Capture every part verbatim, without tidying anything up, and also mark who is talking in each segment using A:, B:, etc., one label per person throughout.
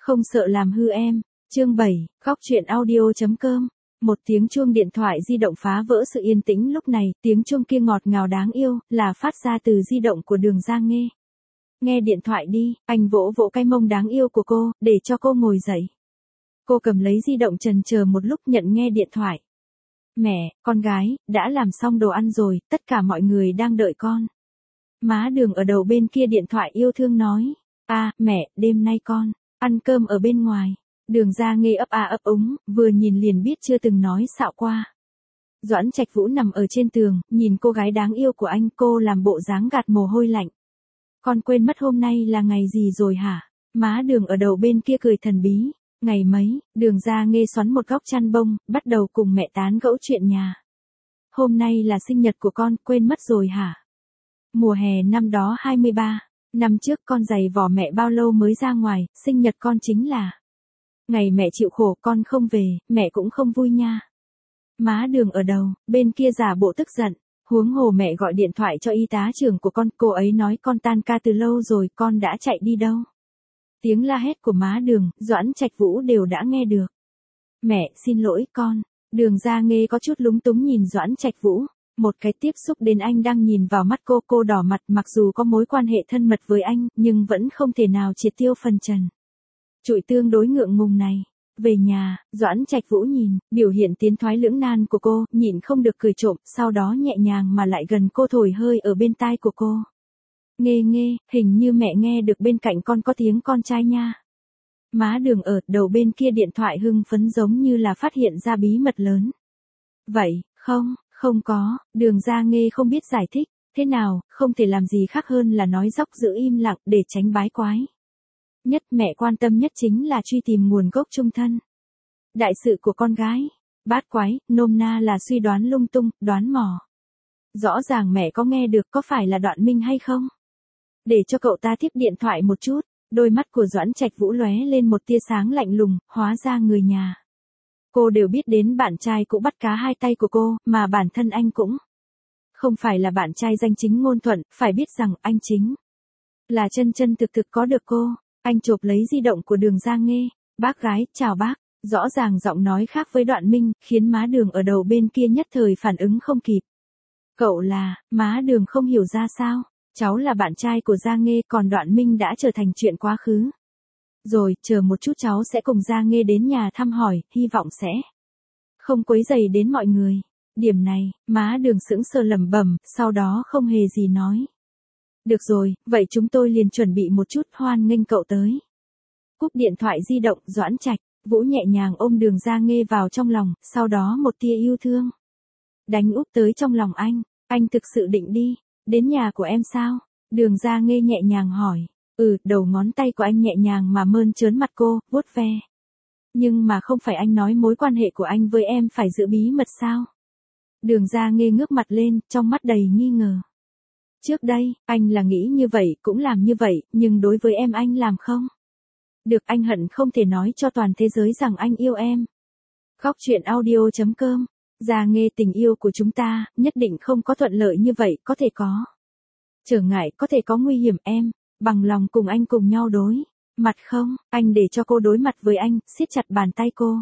A: Không sợ làm hư em. Chương bảy, góc truyện audio chấm com. Một tiếng chuông điện thoại di động phá vỡ sự yên tĩnh lúc này, tiếng chuông kia ngọt ngào đáng yêu, là phát ra từ di động của Đường Gia Nghê. Nghe điện thoại đi, anh vỗ vỗ cái mông đáng yêu của cô, để cho cô ngồi dậy. Cô cầm lấy di động chần chờ một lúc nhận nghe điện thoại. Mẹ, con gái, đã làm xong đồ ăn rồi, tất cả mọi người đang đợi con. Má Đường ở đầu bên kia điện thoại yêu thương nói. À, mẹ, đêm nay con ăn cơm ở bên ngoài. Đường Gia Nghê ấp a ấp úng, vừa nhìn liền biết chưa từng nói xạo qua. Doãn Trạch Vũ nằm ở trên tường, nhìn cô gái đáng yêu của anh, cô làm bộ dáng gạt mồ hôi lạnh. Con quên mất hôm nay là ngày gì rồi hả? Má Đường ở đầu bên kia cười thần bí. Ngày mấy, Đường Gia Nghê xoắn một góc chăn bông, bắt đầu cùng mẹ tán gẫu chuyện nhà. Hôm nay là sinh nhật của con, quên mất rồi hả? Mùa hè năm đó hai mươi ba, năm trước con giày vò mẹ bao lâu mới ra ngoài, sinh nhật con chính là ngày mẹ chịu khổ con không về, mẹ cũng không vui nha. Má Đường ở đầu, bên kia giả bộ tức giận, huống hồ mẹ gọi điện thoại cho y tá trưởng của con, cô ấy nói con tan ca từ lâu rồi, con đã chạy đi đâu. Tiếng la hét của má Đường, Doãn Trạch Vũ đều đã nghe được. Mẹ, xin lỗi con. Đường Gia Nghê có chút lúng túng nhìn Doãn Trạch Vũ. Một cái tiếp xúc đến anh đang nhìn vào mắt cô, cô đỏ mặt, mặc dù có mối quan hệ thân mật với anh, nhưng vẫn không thể nào triệt tiêu phần trần trụi tương đối ngượng ngùng này. Về nhà, Doãn Trạch Vũ nhìn, biểu hiện tiến thoái lưỡng nan của cô, nhịn không được cười trộm, sau đó nhẹ nhàng mà lại gần cô thổi hơi ở bên tai của cô. Nghê Nghê, hình như mẹ nghe được bên cạnh con có tiếng con trai nha. Má Đường ở đầu bên kia điện thoại hưng phấn giống như là phát hiện ra bí mật lớn. Vậy, không, không có, Đường Gia Nghê không biết giải thích, thế nào, không thể làm gì khác hơn là nói dóc giữ im lặng để tránh bái quái. Nhất mẹ quan tâm nhất chính là truy tìm nguồn gốc chung thân. Đại sự của con gái, bát quái, nôm na là suy đoán lung tung, đoán mò. Rõ ràng mẹ có nghe được có phải là Đoạn Minh hay không? Để cho cậu ta tiếp điện thoại một chút, đôi mắt của Doãn Trạch Vũ lóe lên một tia sáng lạnh lùng, hóa ra người nhà. Cô đều biết đến bạn trai cũ bắt cá hai tay của cô, mà bản thân anh cũng không phải là bạn trai danh chính ngôn thuận, phải biết rằng anh chính là chân chân thực thực có được cô. Anh chộp lấy di động của Đường Gia Nghê. Bác gái, chào bác. Rõ ràng giọng nói khác với Đoạn Minh, khiến má Đường ở đầu bên kia nhất thời phản ứng không kịp. Cậu là, má Đường không hiểu ra sao. Cháu là bạn trai của Gia Nghê, còn Đoạn Minh đã trở thành chuyện quá khứ. Rồi, chờ một chút cháu sẽ cùng Gia Nghê đến nhà thăm hỏi, hy vọng sẽ không quấy rầy đến mọi người. Điểm này, má Đường sững sờ lẩm bẩm, sau đó không hề gì nói. Được rồi, vậy chúng tôi liền chuẩn bị một chút, hoan nghênh cậu tới. Cúp điện thoại di động, Doãn Trạch Vũ nhẹ nhàng ôm Đường Gia Nghê vào trong lòng, sau đó một tia yêu thương đánh úp tới trong lòng anh. Anh thực sự định đi đến nhà của em sao? Đường Gia Nghê nhẹ nhàng hỏi. Ừ, đầu ngón tay của anh nhẹ nhàng mà mơn trớn mặt cô, vuốt ve. Nhưng mà không phải anh nói mối quan hệ của anh với em phải giữ bí mật sao? Đường Gia Nghê ngước mặt lên, trong mắt đầy nghi ngờ. Trước đây, anh là nghĩ như vậy, cũng làm như vậy, nhưng đối với em anh làm không được, anh hận không thể nói cho toàn thế giới rằng anh yêu em. Góc truyện audio chấm com. Gia Nghê, tình yêu của chúng ta, nhất định không có thuận lợi như vậy, có thể có trở ngại, có thể có nguy hiểm, em bằng lòng cùng anh cùng nhau đối mặt không? Anh để cho cô đối mặt với anh, siết chặt bàn tay cô.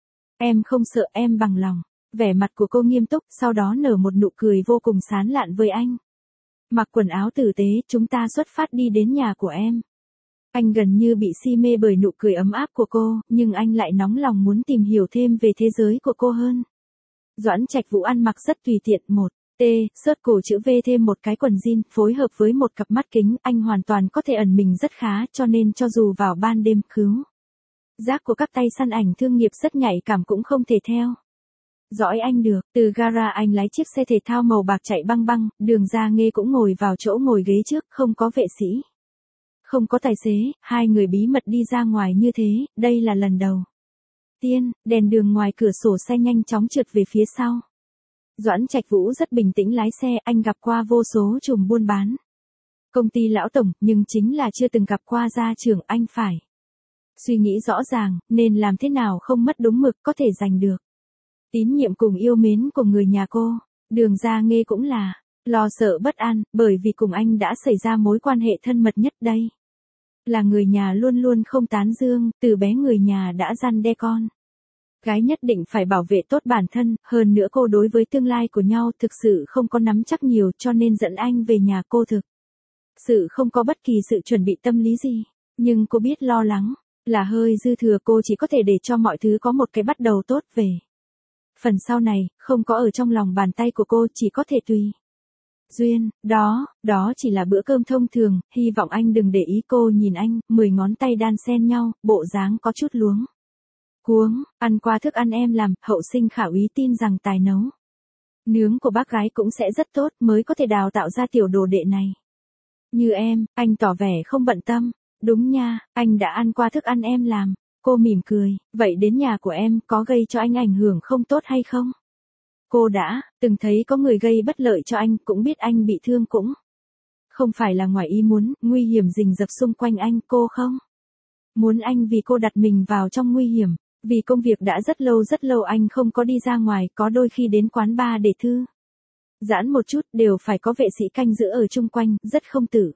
A: Em không sợ, em bằng lòng. Vẻ mặt của cô nghiêm túc, sau đó nở một nụ cười vô cùng sán lạn với anh. Mặc quần áo tử tế, chúng ta xuất phát đi đến nhà của em. Anh gần như bị si mê bởi nụ cười ấm áp của cô, nhưng anh lại nóng lòng muốn tìm hiểu thêm về thế giới của cô hơn. Doãn Trạch Vũ ăn mặc rất tùy tiện, một T, xớt cổ chữ V thêm một cái quần jean, phối hợp với một cặp mắt kính, anh hoàn toàn có thể ẩn mình rất khá, cho nên cho dù vào ban đêm, cứu giác của các tay săn ảnh thương nghiệp rất nhạy cảm cũng không thể theo dõi anh được. Từ gara anh lái chiếc xe thể thao màu bạc chạy băng băng, Đường Gia Nghê cũng ngồi vào chỗ ngồi ghế trước, không có vệ sĩ, không có tài xế, hai người bí mật đi ra ngoài như thế, đây là lần đầu tiên. Đèn đường ngoài cửa sổ xe nhanh chóng trượt về phía sau. Doãn Trạch Vũ rất bình tĩnh lái xe, anh gặp qua vô số trùm buôn bán công ty lão tổng, nhưng chính là chưa từng gặp qua gia trưởng. Anh phải suy nghĩ rõ ràng, nên làm thế nào không mất đúng mực, có thể giành được tín nhiệm cùng yêu mến của người nhà cô. Đường Gia Nghê cũng là lo sợ bất an, bởi vì cùng anh đã xảy ra mối quan hệ thân mật nhất đây. Là người nhà luôn luôn không tán dương, từ bé người nhà đã răn đe con. Gái nhất định phải bảo vệ tốt bản thân, hơn nữa cô đối với tương lai của nhau thực sự không có nắm chắc nhiều cho nên dẫn anh về nhà cô thực. Sự không có bất kỳ sự chuẩn bị tâm lý gì, nhưng cô biết lo lắng, là hơi dư thừa cô chỉ có thể để cho mọi thứ có một cái bắt đầu tốt về. Phần sau này, không có ở trong lòng bàn tay của cô chỉ có thể tùy duyên, đó, đó chỉ là bữa cơm thông thường, hy vọng anh đừng để ý cô nhìn anh, mười ngón tay đan xen nhau, bộ dáng có chút luống cuống, ăn qua thức ăn em làm, hậu sinh khả úy tin rằng tài nấu nướng của bác gái cũng sẽ rất tốt mới có thể đào tạo ra tiểu đồ đệ này. Như em, anh tỏ vẻ không bận tâm, đúng nha, anh đã ăn qua thức ăn em làm, cô mỉm cười, vậy đến nhà của em có gây cho anh ảnh hưởng không tốt hay không? Cô đã, từng thấy có người gây bất lợi cho anh, cũng biết anh bị thương cũng không phải là ngoài ý muốn, nguy hiểm rình rập xung quanh anh, cô không muốn anh vì cô đặt mình vào trong nguy hiểm, vì công việc đã rất lâu rất lâu anh không có đi ra ngoài, có đôi khi đến quán bar để thư giãn một chút, đều phải có vệ sĩ canh giữ ở chung quanh, rất không tự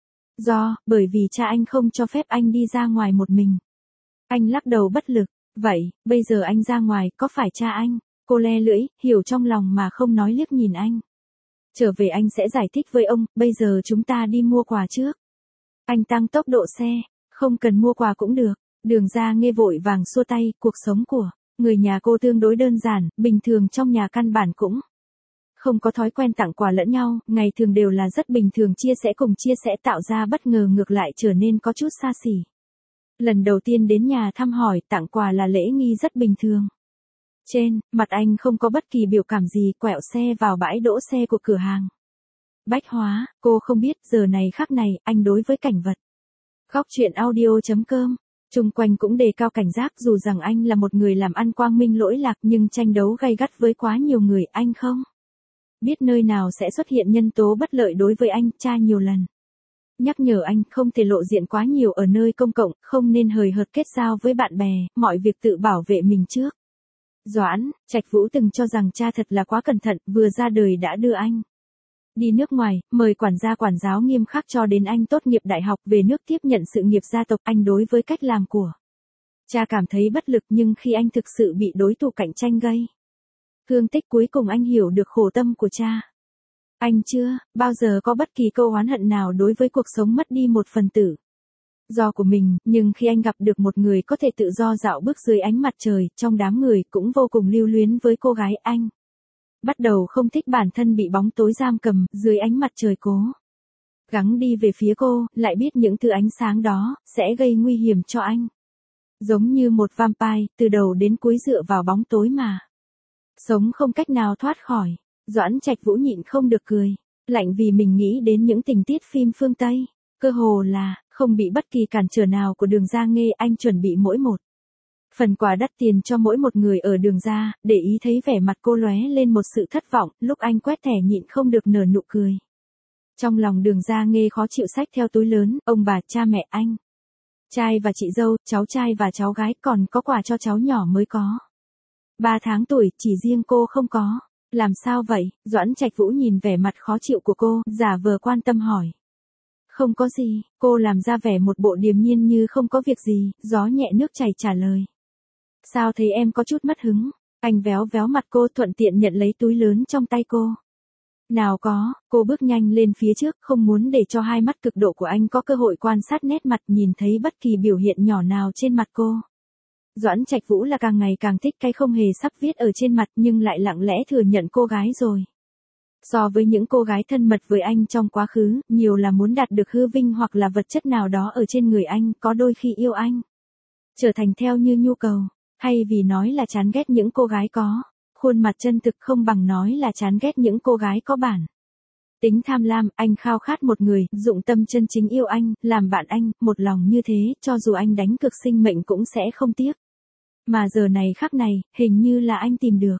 A: do, bởi vì cha anh không cho phép anh đi ra ngoài một mình. Anh lắc đầu bất lực, vậy, bây giờ anh ra ngoài, có phải cha anh? Cô le lưỡi, hiểu trong lòng mà không nói, liếc nhìn anh. Trở về anh sẽ giải thích với ông, bây giờ chúng ta đi mua quà trước. Anh tăng tốc độ xe, không cần mua quà cũng được. Đường Ra Nghê vội vàng xua tay, cuộc sống của người nhà cô tương đối đơn giản, bình thường trong nhà căn bản cũng không có thói quen tặng quà lẫn nhau, ngày thường đều là rất bình thường chia sẻ cùng chia sẻ, tạo ra bất ngờ ngược lại trở nên có chút xa xỉ. Lần đầu tiên đến nhà thăm hỏi, tặng quà là lễ nghi rất bình thường. Trên, mặt anh không có bất kỳ biểu cảm gì, quẹo xe vào bãi đỗ xe của cửa hàng bách hóa, cô không biết giờ này khắc này, anh đối với cảnh vật. Góc truyện audio.com, chung quanh cũng đề cao cảnh giác, dù rằng anh là một người làm ăn quang minh lỗi lạc nhưng tranh đấu gay gắt với quá nhiều người, anh không biết nơi nào sẽ xuất hiện nhân tố bất lợi đối với anh, cha nhiều lần nhắc nhở anh không thể lộ diện quá nhiều ở nơi công cộng, không nên hời hợt kết giao với bạn bè, mọi việc tự bảo vệ mình trước. Doãn Trạch Vũ từng cho rằng cha thật là quá cẩn thận, vừa ra đời đã đưa anh đi nước ngoài, mời quản gia quản giáo nghiêm khắc cho đến anh tốt nghiệp đại học về nước tiếp nhận sự nghiệp gia tộc. Anh đối với cách làm của cha cảm thấy bất lực, nhưng khi anh thực sự bị đối thủ cạnh tranh gây thương tích, cuối cùng anh hiểu được khổ tâm của cha. Anh chưa bao giờ có bất kỳ câu oán hận nào đối với cuộc sống mất đi một phần tử do của mình, nhưng khi anh gặp được một người có thể tự do dạo bước dưới ánh mặt trời, trong đám người cũng vô cùng lưu luyến với cô gái, anh bắt đầu không thích bản thân bị bóng tối giam cầm, dưới ánh mặt trời cố gắng đi về phía cô, lại biết những thứ ánh sáng đó sẽ gây nguy hiểm cho anh. Giống như một vampire, từ đầu đến cuối dựa vào bóng tối mà sống không cách nào thoát khỏi. Doãn Trạch Vũ nhịn không được cười lạnh vì mình nghĩ đến những tình tiết phim phương Tây, cơ hồ là không bị bất kỳ cản trở nào của Đường Ra Nghê. Anh chuẩn bị mỗi một phần quà đắt tiền cho mỗi một người ở Đường Ra, để ý thấy vẻ mặt cô lóe lên một sự thất vọng, lúc anh quét thẻ nhịn không được nở nụ cười. Trong lòng Đường Ra Nghê khó chịu, xách theo túi lớn, ông bà, cha mẹ anh, trai và chị dâu, cháu trai và cháu gái, còn có quà cho cháu nhỏ mới có ba tháng tuổi, chỉ riêng cô không có. Làm sao vậy? Doãn Trạch Vũ nhìn vẻ mặt khó chịu của cô, giả vờ quan tâm hỏi. Không có gì, cô làm ra vẻ một bộ điềm nhiên như không có việc gì, gió nhẹ nước chảy trả lời. Sao thấy em có chút mất hứng? Anh véo véo mặt cô, thuận tiện nhận lấy túi lớn trong tay cô. Nào có, cô bước nhanh lên phía trước, không muốn để cho hai mắt cực độ của anh có cơ hội quan sát nét mặt, nhìn thấy bất kỳ biểu hiện nhỏ nào trên mặt cô. Doãn Trạch Vũ là càng ngày càng thích cái không hề sắp viết ở trên mặt, nhưng lại lặng lẽ thừa nhận cô gái rồi. So với những cô gái thân mật với anh trong quá khứ, nhiều là muốn đạt được hư vinh hoặc là vật chất nào đó ở trên người anh, có đôi khi yêu anh trở thành theo như nhu cầu, hay vì nói là chán ghét những cô gái có khuôn mặt chân thực, không bằng nói là chán ghét những cô gái có bản tính tham lam. Anh khao khát một người dụng tâm chân chính yêu anh, làm bạn anh, một lòng như thế, cho dù anh đánh cược sinh mệnh cũng sẽ không tiếc. Mà giờ này khắc này, hình như là anh tìm được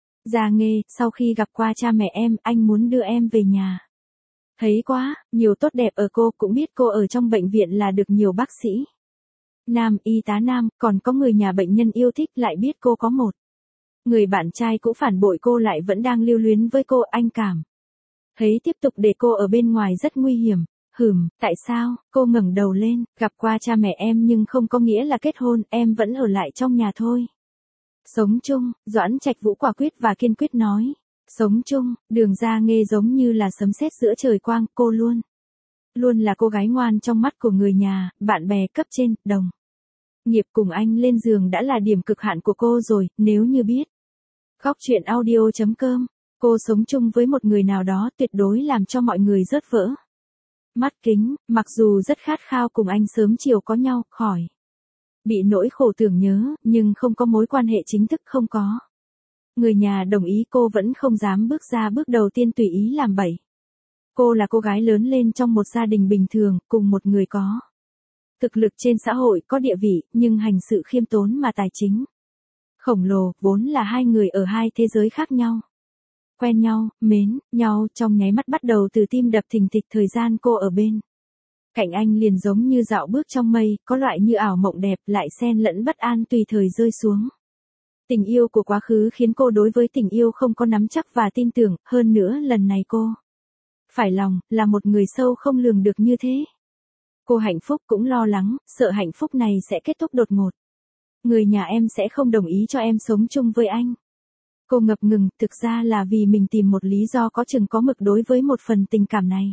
A: Ra Nghê. Sau khi gặp qua cha mẹ em, anh muốn đưa em về nhà. Thấy quá nhiều tốt đẹp ở cô, cũng biết cô ở trong bệnh viện là được nhiều bác sĩ nam, y tá nam, còn có người nhà bệnh nhân yêu thích, lại biết cô có một người bạn trai cũ phản bội cô lại vẫn đang lưu luyến với cô. Anh cảm thấy tiếp tục để cô ở bên ngoài rất nguy hiểm, Hửm, tại sao? Cô ngẩng đầu lên, gặp qua cha mẹ em nhưng không có nghĩa là kết hôn, em vẫn ở lại trong nhà thôi. Sống chung, Doãn Trạch Vũ quả quyết và kiên quyết nói. Sống chung, Đường Gia Nghê giống như là sấm sét giữa trời quang, cô luôn. Luôn là cô gái ngoan trong mắt của người nhà, bạn bè cấp trên, đồng nghiệp cùng anh lên giường đã là điểm cực hạn của cô rồi, nếu như biết. Góc chuyện audio chấm com, cô sống chung với một người nào đó tuyệt đối làm cho mọi người rớt vỡ. Mắt kính, mặc dù rất khát khao cùng anh sớm chiều có nhau, khỏi bị nỗi khổ tưởng nhớ, nhưng không có mối quan hệ chính thức không có. Người nhà đồng ý cô vẫn không dám bước ra bước đầu tiên tùy ý làm bậy. Cô là cô gái lớn lên trong một gia đình bình thường, cùng một người có thực lực trên xã hội, có địa vị, nhưng hành sự khiêm tốn mà tài chính khổng lồ, vốn là hai người ở hai thế giới khác nhau. Quen nhau, mến nhau trong nháy mắt bắt đầu từ tim đập thình thịch, thời gian cô ở bên cạnh anh liền giống như dạo bước trong mây, có loại như ảo mộng đẹp lại xen lẫn bất an tùy thời rơi xuống. Tình yêu của quá khứ khiến cô đối với tình yêu không có nắm chắc và tin tưởng, hơn nữa lần này cô phải lòng, là một người sâu không lường được như thế. Cô hạnh phúc cũng lo lắng, sợ hạnh phúc này sẽ kết thúc đột ngột. Người nhà em sẽ không đồng ý cho em sống chung với anh. Cô ngập ngừng, thực ra là vì mình tìm một lý do có chừng có mực đối với một phần tình cảm này.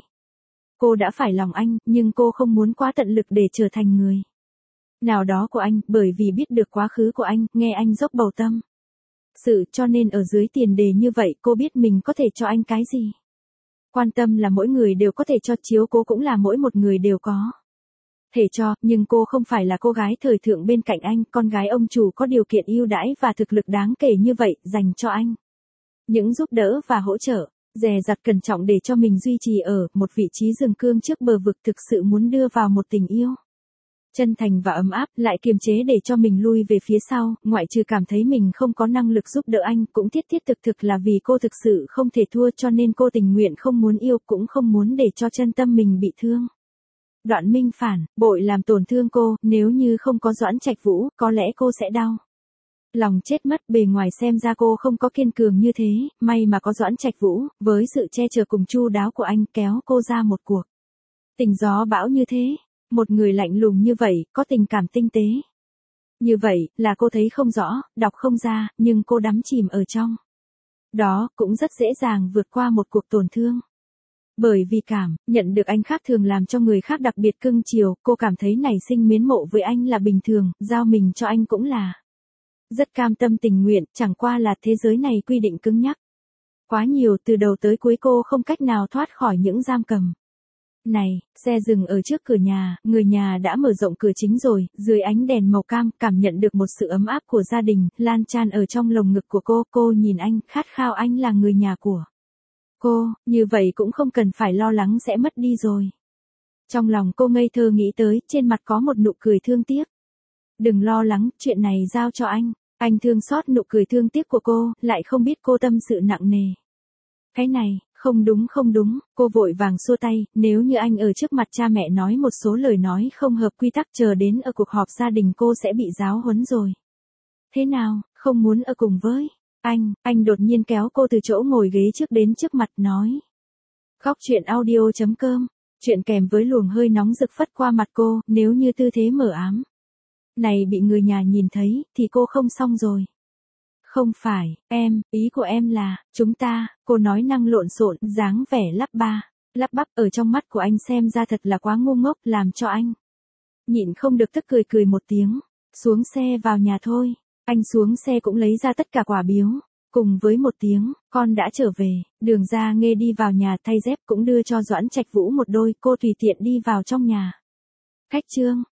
A: Cô đã phải lòng anh, nhưng cô không muốn quá tận lực để trở thành người nào đó của anh, bởi vì biết được quá khứ của anh, nghe anh dốc bầu tâm sự, cho nên ở dưới tiền đề như vậy cô biết mình có thể cho anh cái gì. Quan tâm là mỗi người đều có thể cho, chiếu cố cũng là mỗi một người đều có thể cho, nhưng cô không phải là cô gái thời thượng bên cạnh anh, con gái ông chủ có điều kiện ưu đãi và thực lực đáng kể như vậy, dành cho anh những giúp đỡ và hỗ trợ, dè dặt cẩn trọng để cho mình duy trì ở một vị trí rừng cương trước bờ vực, thực sự muốn đưa vào một tình yêu chân thành và ấm áp, lại kiềm chế để cho mình lui về phía sau, ngoại trừ cảm thấy mình không có năng lực giúp đỡ anh, cũng thiết thiết thực thực là vì cô thực sự không thể thua, cho nên cô tình nguyện không muốn yêu, cũng không muốn để cho chân tâm mình bị thương. Đoạn Minh phản bội làm tổn thương cô, nếu như không có Doãn Trạch Vũ, có lẽ cô sẽ đau lòng chết mất. Bề ngoài xem ra cô không có kiên cường như thế, may mà có Doãn Trạch Vũ, với sự che chở cùng chu đáo của anh, kéo cô ra một cuộc tình gió bão như thế. Một người lạnh lùng như vậy, có tình cảm tinh tế như vậy, là cô thấy không rõ, đọc không ra, nhưng cô đắm chìm ở trong đó, cũng rất dễ dàng vượt qua một cuộc tổn thương. Bởi vì cảm nhận được anh khác thường làm cho người khác đặc biệt cưng chiều, cô cảm thấy nảy sinh mến mộ với anh là bình thường, giao mình cho anh cũng là rất cam tâm tình nguyện, chẳng qua là thế giới này quy định cứng nhắc quá nhiều, từ đầu tới cuối cô không cách nào thoát khỏi những giam cầm này. Xe dừng ở trước cửa nhà, người nhà đã mở rộng cửa chính rồi, dưới ánh đèn màu cam, cảm nhận được một sự ấm áp của gia đình, lan tràn ở trong lồng ngực của cô. Cô nhìn anh, khát khao anh là người nhà của cô, như vậy cũng không cần phải lo lắng sẽ mất đi rồi. Trong lòng cô ngây thơ nghĩ tới, trên mặt có một nụ cười thương tiếc. Đừng lo lắng, chuyện này giao cho anh. Anh thương xót nụ cười thương tiếc của cô, lại không biết cô tâm sự nặng nề. Cái này, không đúng không đúng, cô vội vàng xua tay, nếu như anh ở trước mặt cha mẹ nói một số lời nói không hợp quy tắc, chờ đến ở cuộc họp gia đình cô sẽ bị giáo huấn rồi. Thế nào, không muốn ở cùng với anh? Anh đột nhiên kéo cô từ chỗ ngồi ghế trước đến trước mặt, nói. Góc chuyện audio chấm com, chuyện kèm với luồng hơi nóng rực phất qua mặt cô, nếu như tư thế mờ ám này bị người nhà nhìn thấy, thì cô không xong rồi. Không phải, em, ý của em là, chúng ta, cô nói năng lộn xộn, dáng vẻ lắp ba, lắp bắp, ở trong mắt của anh xem ra thật là quá ngu ngốc, làm cho anh nhịn không được tức cười cười một tiếng. Xuống xe vào nhà thôi. Anh xuống xe cũng lấy ra tất cả quà biếu, cùng với một tiếng, con đã trở về. Đường Gia Nghê đi vào nhà thay dép, cũng đưa cho Doãn Trạch Vũ một đôi, cô tùy tiện đi vào trong nhà. Khách trương,